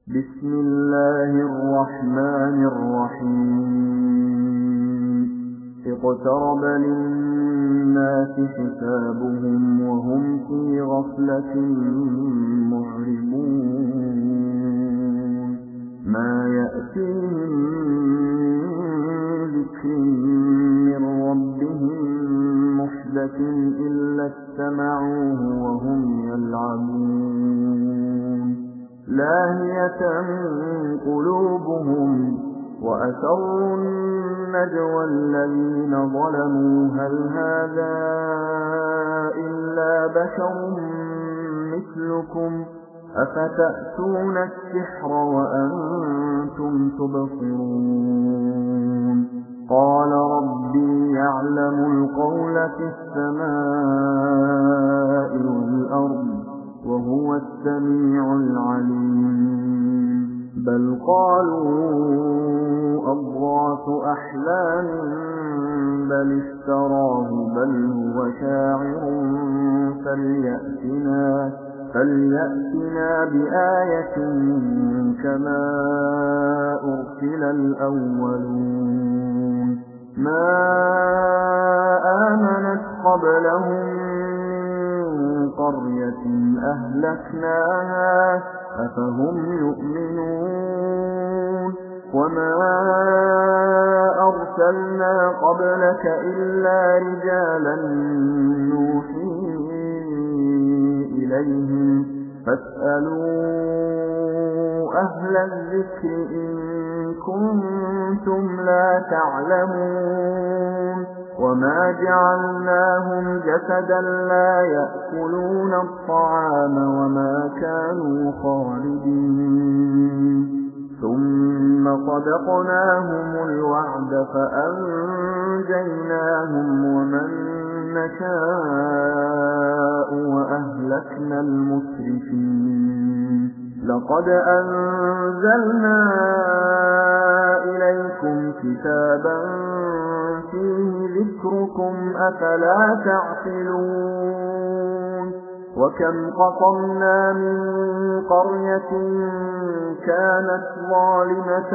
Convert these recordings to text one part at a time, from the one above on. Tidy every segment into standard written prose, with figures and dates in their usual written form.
بسم الله الرحمن الرحيم اقترب للناس حسابهم وهم في غفلة معرضون ما يأتيهم من ذكر من ربهم محدث إلا استمعوه وهم يلعبون لاهية قلوبهم وأسروا النجوى الذين ظلموا هل هذا إلا بشر مثلكم أفتأتون السحر وأنتم تبصرون قال ربي يعلم القول في السماء والأرض وهو السميع العليم بل قالوا أضغاث أحلام بل افتراه بل هو شاعر فليأتنا بآية كما أرسل الأولون ما آمنت قبلهم قرية أهلكناها أفهم يؤمنون وما أرسلنا قبلك إلا رجالا نوحي إليهم فاسألوا أهل الذكر إن كنتم لا تعلمون وما جعلناهم جسدا لا يأكلون الطعام وما كانوا خالدين ثم صدقناهم الوعد فأنجيناهم ومن نشاء وأهلكنا المسرفين لقد أنزلنا إليكم كتابا فيه ذكركم أفلا تعقلون وكم قصمنا من قرية كانت ظالمة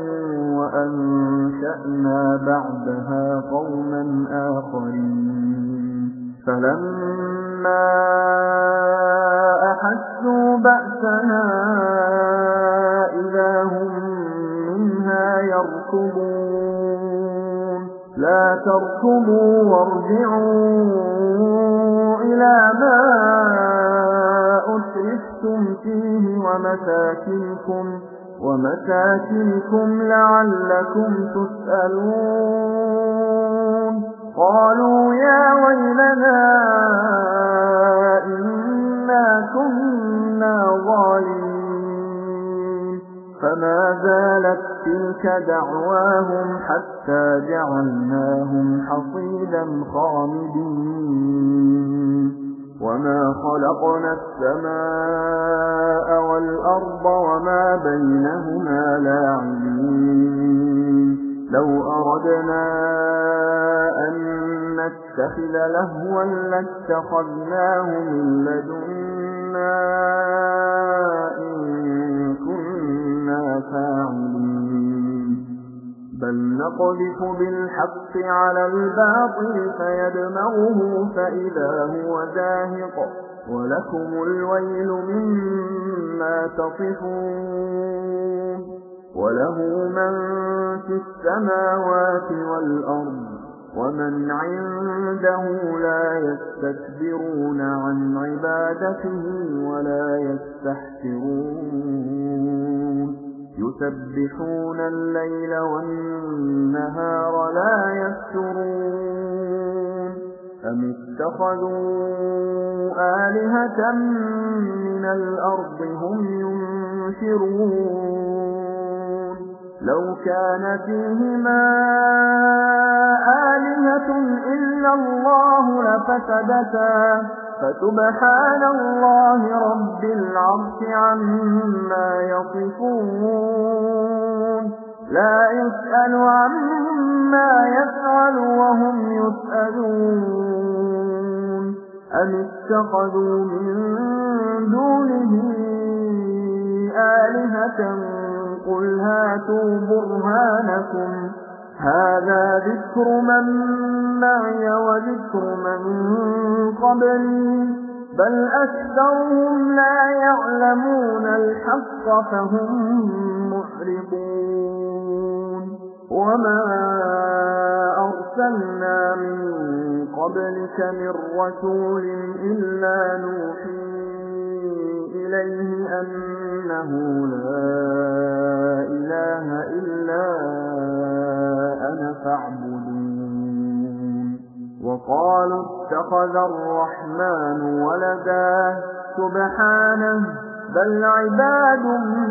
وأنشأنا بعدها قوما آخرين فلما أحسوا بأسنا إذا هم منها يركضون لا تركضوا وارجعوا إلى ما أترفتم فيه ومساكنكم لعلكم تسألون قالوا يا ويلنا إنا كنا ظالمين فما زالت تلك دعواهم حتى جعلناهم حصيدا خامدين وما خلقنا السماء والأرض وما بينهما لاعبين لو أردنا أن نتخذ لهوا لاتخذناه من لدنا إن كنا فاعلين بل نقذف بالحق على الباطل فيدمغه فإذا هو زاهق ولكم الويل مما تصفون وله من في السماوات والأرض ومن عنده لا يستكبرون عن عبادته ولا يستحسرون يسبحون الليل والنهار لا يفترون أم اتخذوا آلهة من الأرض هم ينشرون لو كان فيهما آلهة إلا الله لفسدتا فسبحان الله رب العرش عما يصفون لا يسأل عما يفعل وهم يسألون أم اتخذوا من دونه آلهة قل هاتوا برهانكم هذا ذكر من معي وذكر من قبلي بل أكثرهم لا يعلمون الحق فهم معرضون وما أرسلنا من قبلك من رسول إلا نوحي إليه أنه لا إله إلا أنا فاعبدون وقالوا اتخذ الرحمن ولدا سبحانه بل عباد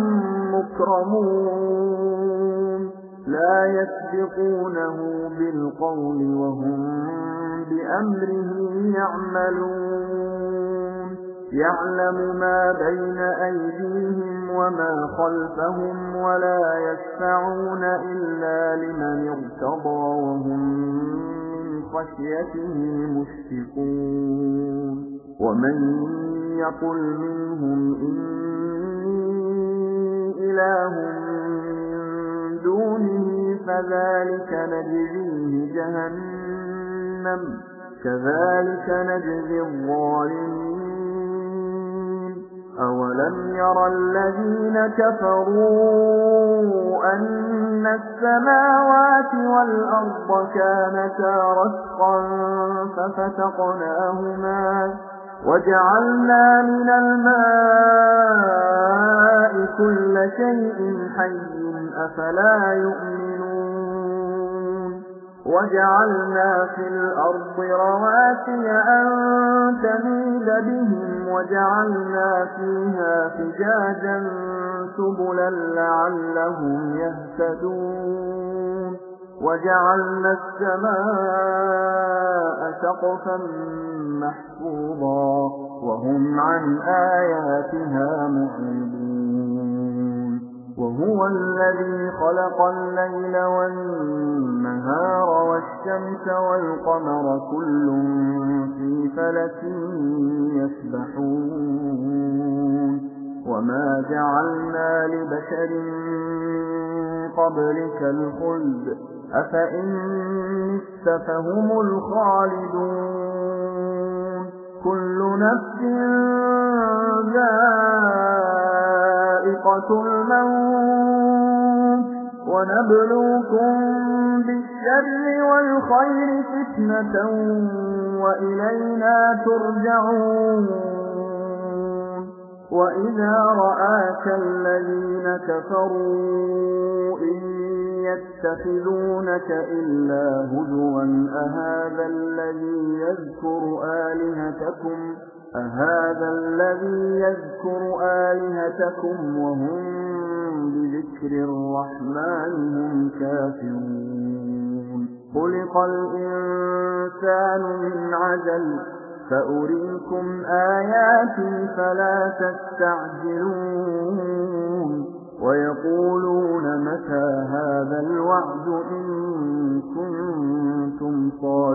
مكرمون لا يسبقونه بالقول وهم بأمره يعملون يعلم ما بين أيديهم وما خلفهم ولا يشفعون إلا لمن ارتضى وهم من خشيته مشفقون ومن يقل منهم إني إله من دونه فذلك نجزيه جهنم كذلك نجزي الظالمين أولم ير الذين كفروا أن السماوات والأرض كانتا رتقا ففتقناهما وجعلنا من الماء كل شيء حي أفلا يؤمنون وجعلنا في الأرض رواسي أن تميد بهم وجعلنا فيها فجاجا سبلا لعلهم يهتدون وجعلنا السماء سقفا محفوظا وهم عن آياتها معرضون وهو الذي خلق الليل والنهار والشمس والقمر كل في فلك يسبحون وما جعلنا لبشر من قبلك الخلد أفإن مت فهم الخالدون كل نفس ذائقة الموت ونبلوكم بالشر والخير فتنة وإلينا ترجعون وإذا رآك الذين كفروا إن يتخذونك إلا هزوا أهذا الذي يذكر آلهتكم وهم بذكر الرحمن هم كافرون خلق الإنسان من عجل فأريكم آياتي فلا تستعجلون ويقولون متى هذا الوعد إن كنتم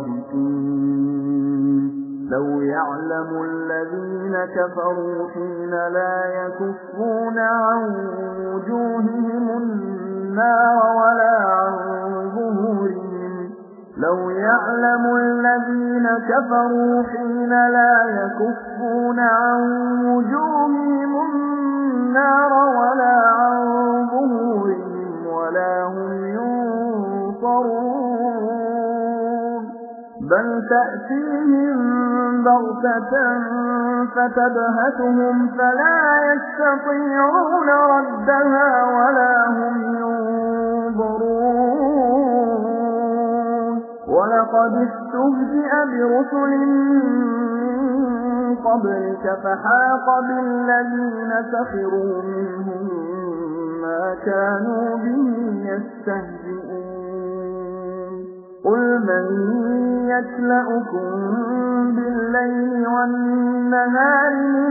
صادقين لو يعلم الذين كفروا حين لا يكفون عن وجوههم النار ولا عن ظهورهم لو يعلم الذين كفروا حين لا يكفون عن وجوههم النار ولا عن ظهورهم ولا هم ينصرون بل تأتيهم بغتة فتبهتهم فلا يستطيعون ردها ولا هم ينظرون ولقد استهزئ برسل من قبلك فحاق بالذين سخروا منهم ما كانوا به يستهزئون قل من يكلؤكم بالليل والنهار من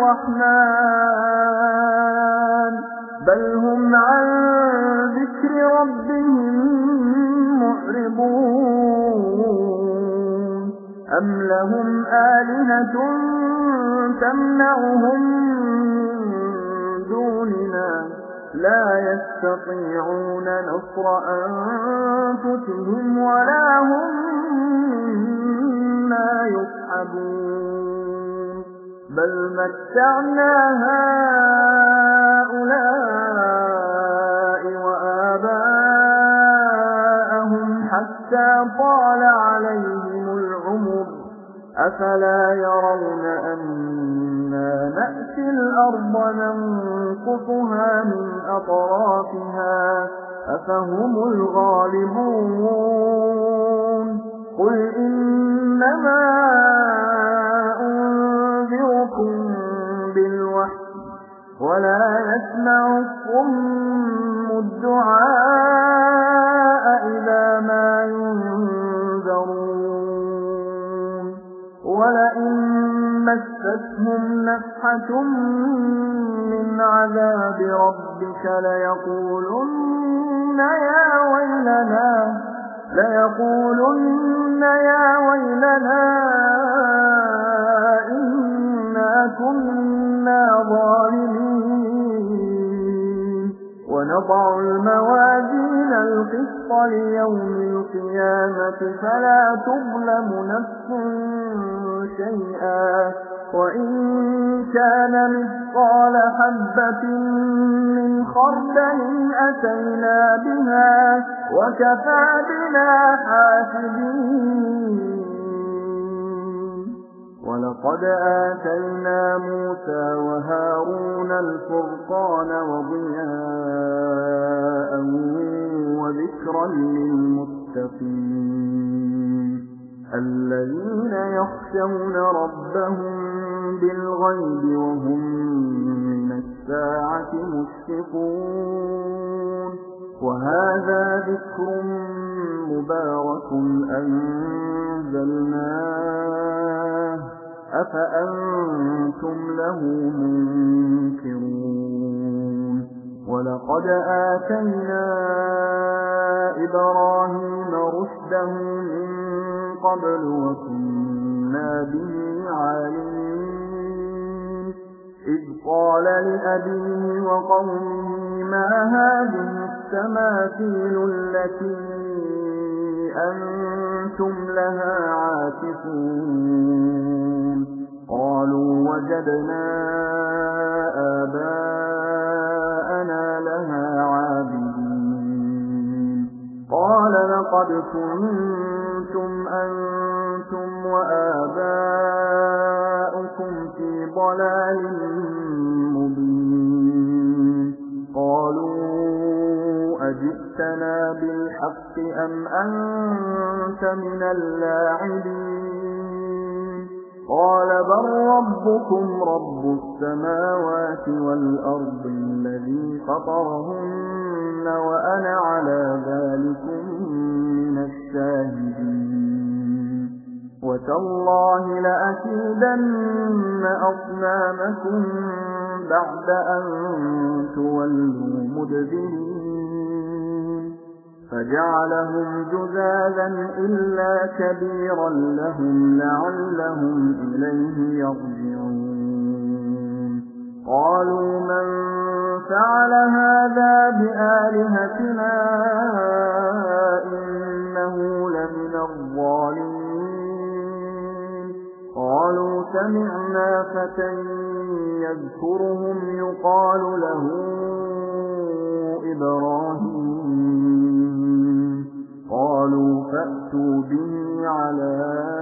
الرحمن بل هم عن ذكر ربهم معرضون أم لهم آلهة تمنعهم من دون دوننا لا يستطيعون نصر أنفسهم ولا هم منا يصحبون بل متعنا هؤلاء وآباءهم حتى طال عليهم العمر أفلا يرون أنا نأتي الأرض ننقصها من أطرافها أفهم الغالبون قل إنما أنذركم بالوحي ولا يسمع الصم الدعاء إذا ما ينذرون ولئن مستهم نفحة من عذاب ربك ليقولن يا ويلنا إنا كنا ظالمين ونضع الموازين القسط ليوم القيامة فلا تظلم نفس شيئا وإن كان مثقال حبة من خردل أتينا بها وكفى بنا حاسبين ولقد آتينا موسى وهارون الفرقان وضياء وذكرا للمتقين الذين يخشون ربهم بالغيب وهم من الساعة مشفقون وهذا ذكر مبارك أنزلناه أفأنتم له منكرون ولقد آتينا إبراهيم رشده من قبل وكنا به عالمين إذ قال لأبيه وقومه ما هذه التماثيل التي أنتم لها عاكفون قالوا وجدنا آباءنا لها عابدين قال لقد كنتم أنتم وآباؤكم في ضلال مبين قالوا أجئتنا بالحق أم أنت من اللاعبين قال بل ربكم رب السماوات والأرض الذي فطرهن وأنا على ذلك من الشاهدين وتالله لأكيدن أصنامكم بعد أن تولوا مدبرين فجعلهم جذاذا إلا كبيرا لهم لعلهم إليه يرجعون قالوا من فعل هذا بآلهتنا إنه لمن الظالمين قالوا سمعنا فتى يذكرهم يقال له إبراهيم قالوا فأتوا به على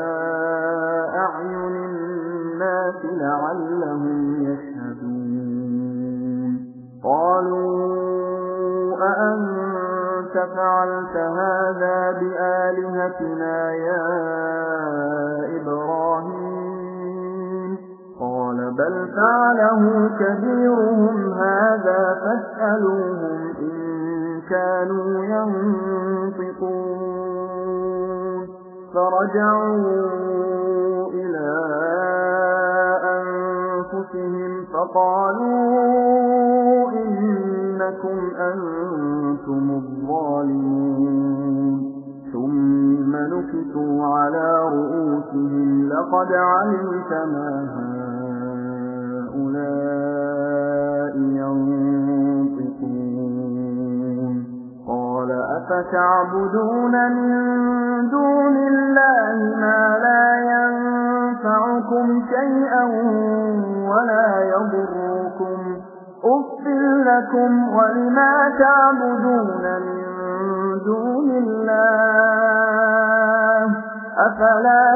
أعين الناس لعلهم يشهدون قالوا أأنت فعلت هذا بآلهتنا يا إبراهيم قال بل فعله كبيرهم هذا فاسألوهم إن كانوا ينطقون فرجعوا إلى أنفسهم فقالوا إنكم أنتم الظالمون ثم نكسوا على رؤوسهم لقد علمت ما هؤلاء ينطقون أفتعبدون من دون الله ما لا ينفعكم شيئا ولا يضركم أُفٍّ لكم ولما تعبدون من دون الله أفلا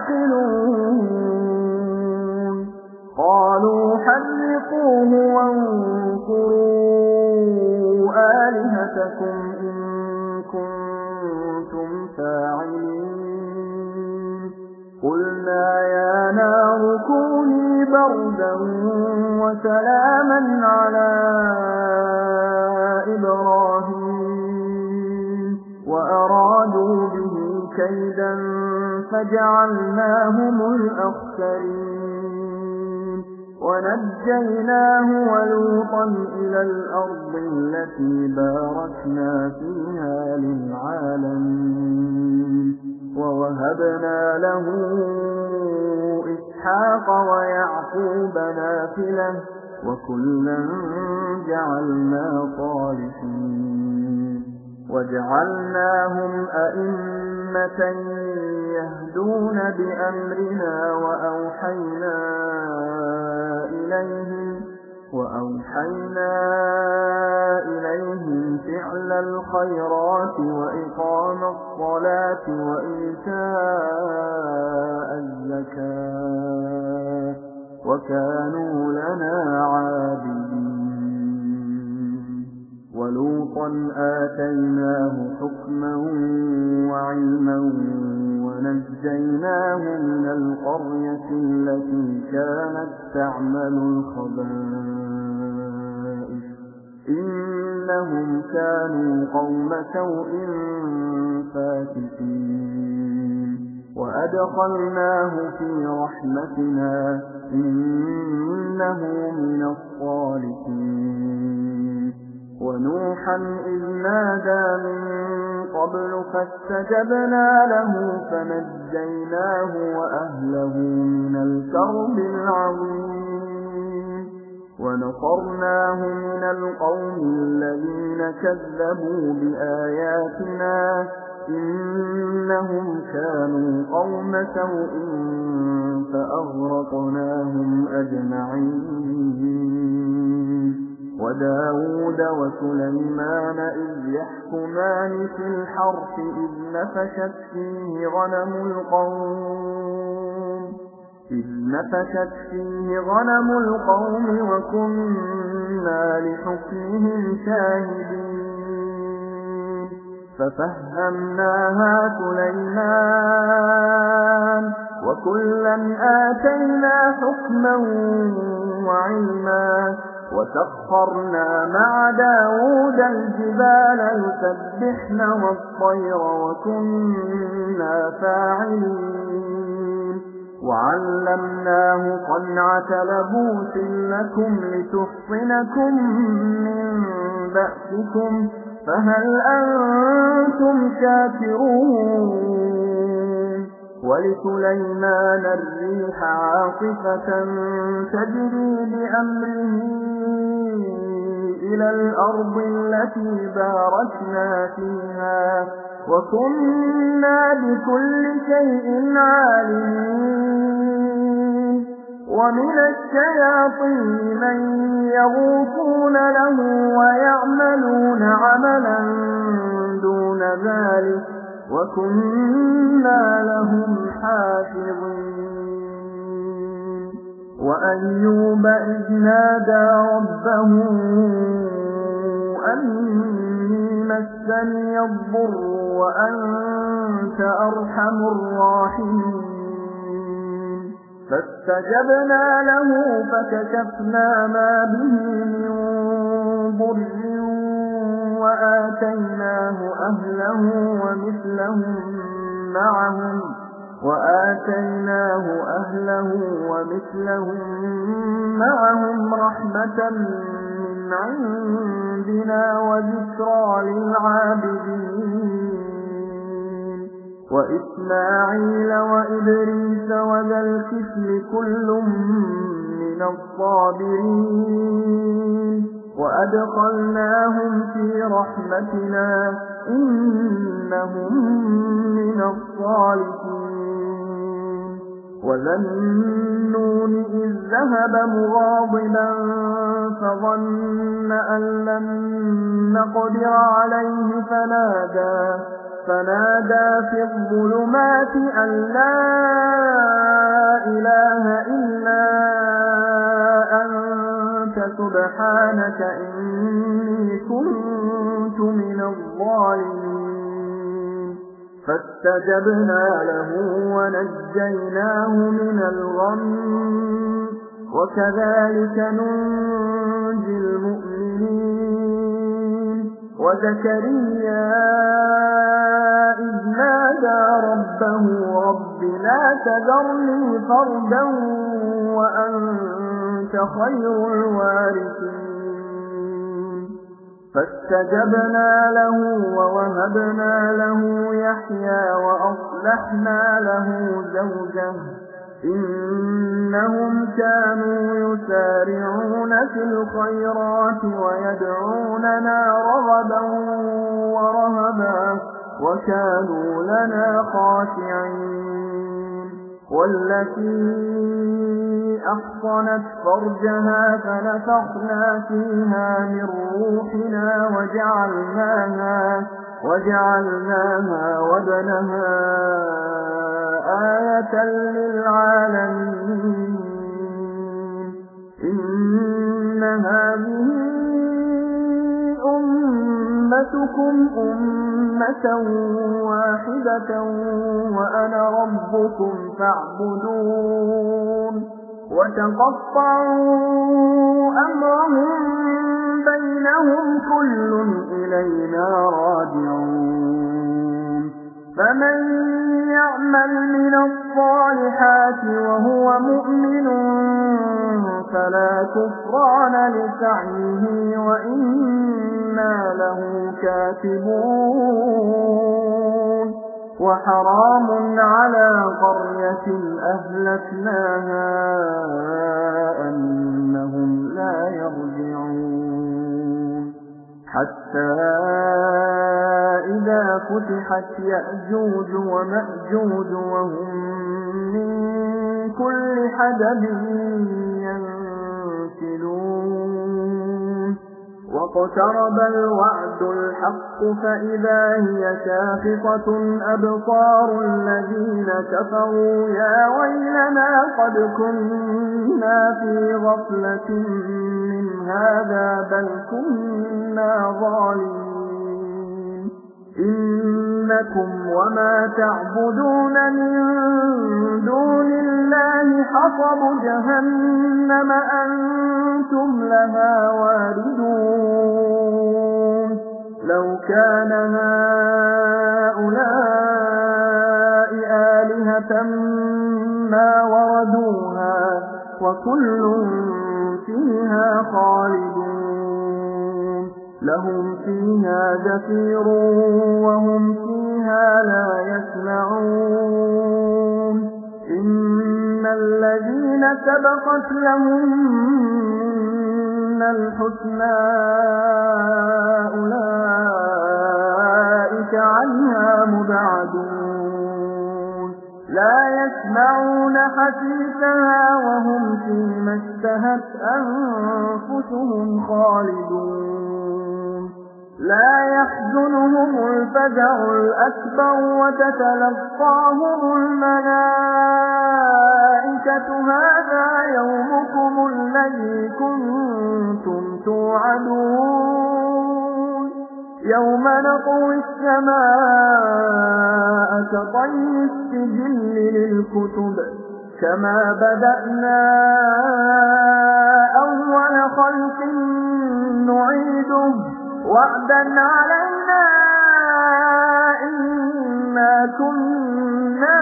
تعقلون قالوا حرقوه وانصروا آلهتكم إن كنتم فاعلين قلنا يا نار كوني بردا وسلاما على إبراهيم وأرادوا به كيدا فجعلناهم الأخسرين ونجيناه ولوطا إلى الأرض التي باركنا فيها للعالمين ووهبنا له إسحاق ويعقوب نافلة وكلا جعلنا صالحين وجعلناهم أئمة يهدون بأمرنا وأوحينا إليهم فعل الخيرات وإقام الصلاة وإيتاء الزكاة وكانوا لنا عابدين ولوطا آتيناه حكما وعلما ونجيناه من القرية التي كانت تعمل الخبائث إنهم كانوا قوم سوء فاسقين وأدخلناه في رحمتنا إنه من الصالحين ونوحا إذ نادى من قبل فاستجبنا له فنجيناه وأهله من الكرب العظيم ونصرناه من القوم الذين كذبوا بآياتنا إنهم كانوا قوم سوء فأغرقناهم أجمعين وداود وسليمان إذ يحكمان في الحرث إذ نفشت فيه غنم القوم وكنا لحكمهم شاهدين ففهمناها سليمان وكلا آتينا حكما وعلما وسخرنا مع داود الجبال يسبحن والطير وكنا فاعلين وعلمناه صنعة لبوس لكم لتحصنكم من بأسكم فهل أنتم شاكرون ولسليمان الريح عاصفة تجري بأمره إلى الأرض التي باركنا فيها وكنا بكل شيء عالمين ومن الشياطين من يغوصون له ويعملون عملا دون ذلك وكنا لهم حافظين وأيوب إذ نادى ربه أني مسني الضر وأنت أرحم الراحمين فاستجبنا له فكشفنا ما به من ضر وآتيناه أهله ومثلهم معهم رحمة من عندنا وذكرى للعابدين وإسماعيل وإدريس وذا الكفل كل من الصابرين وأدخلناهم في رحمتنا إنهم من الصالحين وذا النون إذ ذهب مغاضبا فظن أن لن نقدر عليه فنادى في الظلمات أن لا إله إلا أنت سبحانك إني كنت من الظالمين فاستجبنا له ونجيناه من الغم وكذلك ننجي المؤمنين وزكريا إذ نادى ربه رب لا تذرني فردا وأنت خير الوارثين فاستجبنا له ووهبنا له يحيى وأصلحنا له زوجه إنهم كانوا يسارعون في الخيرات ويدعوننا رغبا ورهبا وكانوا لنا خاشعين والتي أحصنت فرجها فنفخنا فيها من روحنا وجعلناها وابنها آية للعالمين إن هذه أمتكم أمة واحدة وأنا ربكم فاعبدون وتقطعوا أمرهم بينهم كل إلينا راجعون فمن يعمل من الصالحات وهو مؤمن فلا كفران لسعيه وإنا له كاتبون وحرام على قرية أهلكناها أنهم لا يرجعون حتى إذا فتحت يأجوج ومأجوج وهم من كل حدب ينسلون واقترب الوعد الحق فإذا هي شاخصة أبصار الذين كفروا يا ويلنا قد كنا في غفلة من هذا بل كنا ظالمين إنكم وما تعبدون من دون الله حصب جهنم أنتم لها واردون لو كان هؤلاء آلهة ما وردوها وكل فيها خالدون لهم فيها زفير وهم فيها لا يسمعون إن الذين سبقت لهم من الحسنى أولئك عنها مبعدون لا يسمعون حسيسها وهم فيما اشتهت أنفسهم خالدون لا يحزنهم الفزع الأكبر وتتلقاهم الملائكة هذا يومكم الذي كنتم توعدون يوم نطوي السماء كطي السجل للكتب كما بدأنا أول خلق نعيده وعدا علينا إنا كنا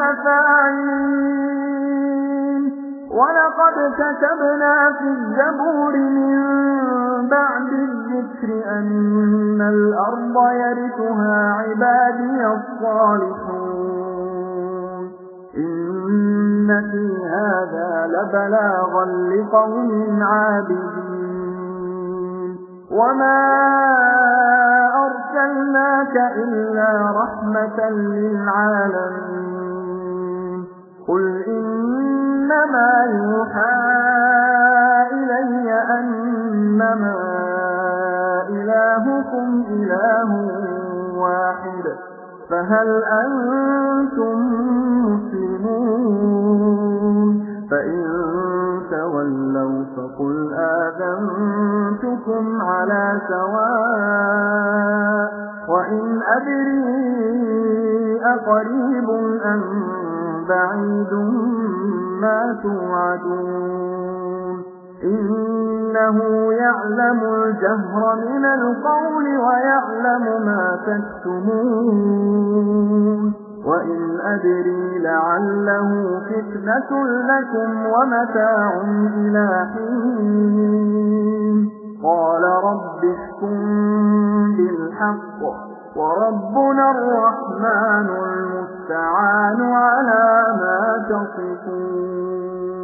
فاعلين ولقد كتبنا في الزبور من بعد الذكر أن الأرض يرثها عبادي الصالحون إن في هذا لبلاغا لقوم عابدين وما أرسلنا أرسلناك إلا رحمة للعالمين قل إنما يوحى إلي أنما إلهكم إله واحد فهل أنتم مسلمون فإن تولوا فقل آذنتكم على سواء وإن أدري أقريب أم بعيد ما توعدون إنه يعلم الجهر من القول ويعلم ما تكتمون وإن أدري لعله فتنة لكم ومتاع إلى حين قال رب احكم بالحق وربنا الرحمن المستعان على ما تصفون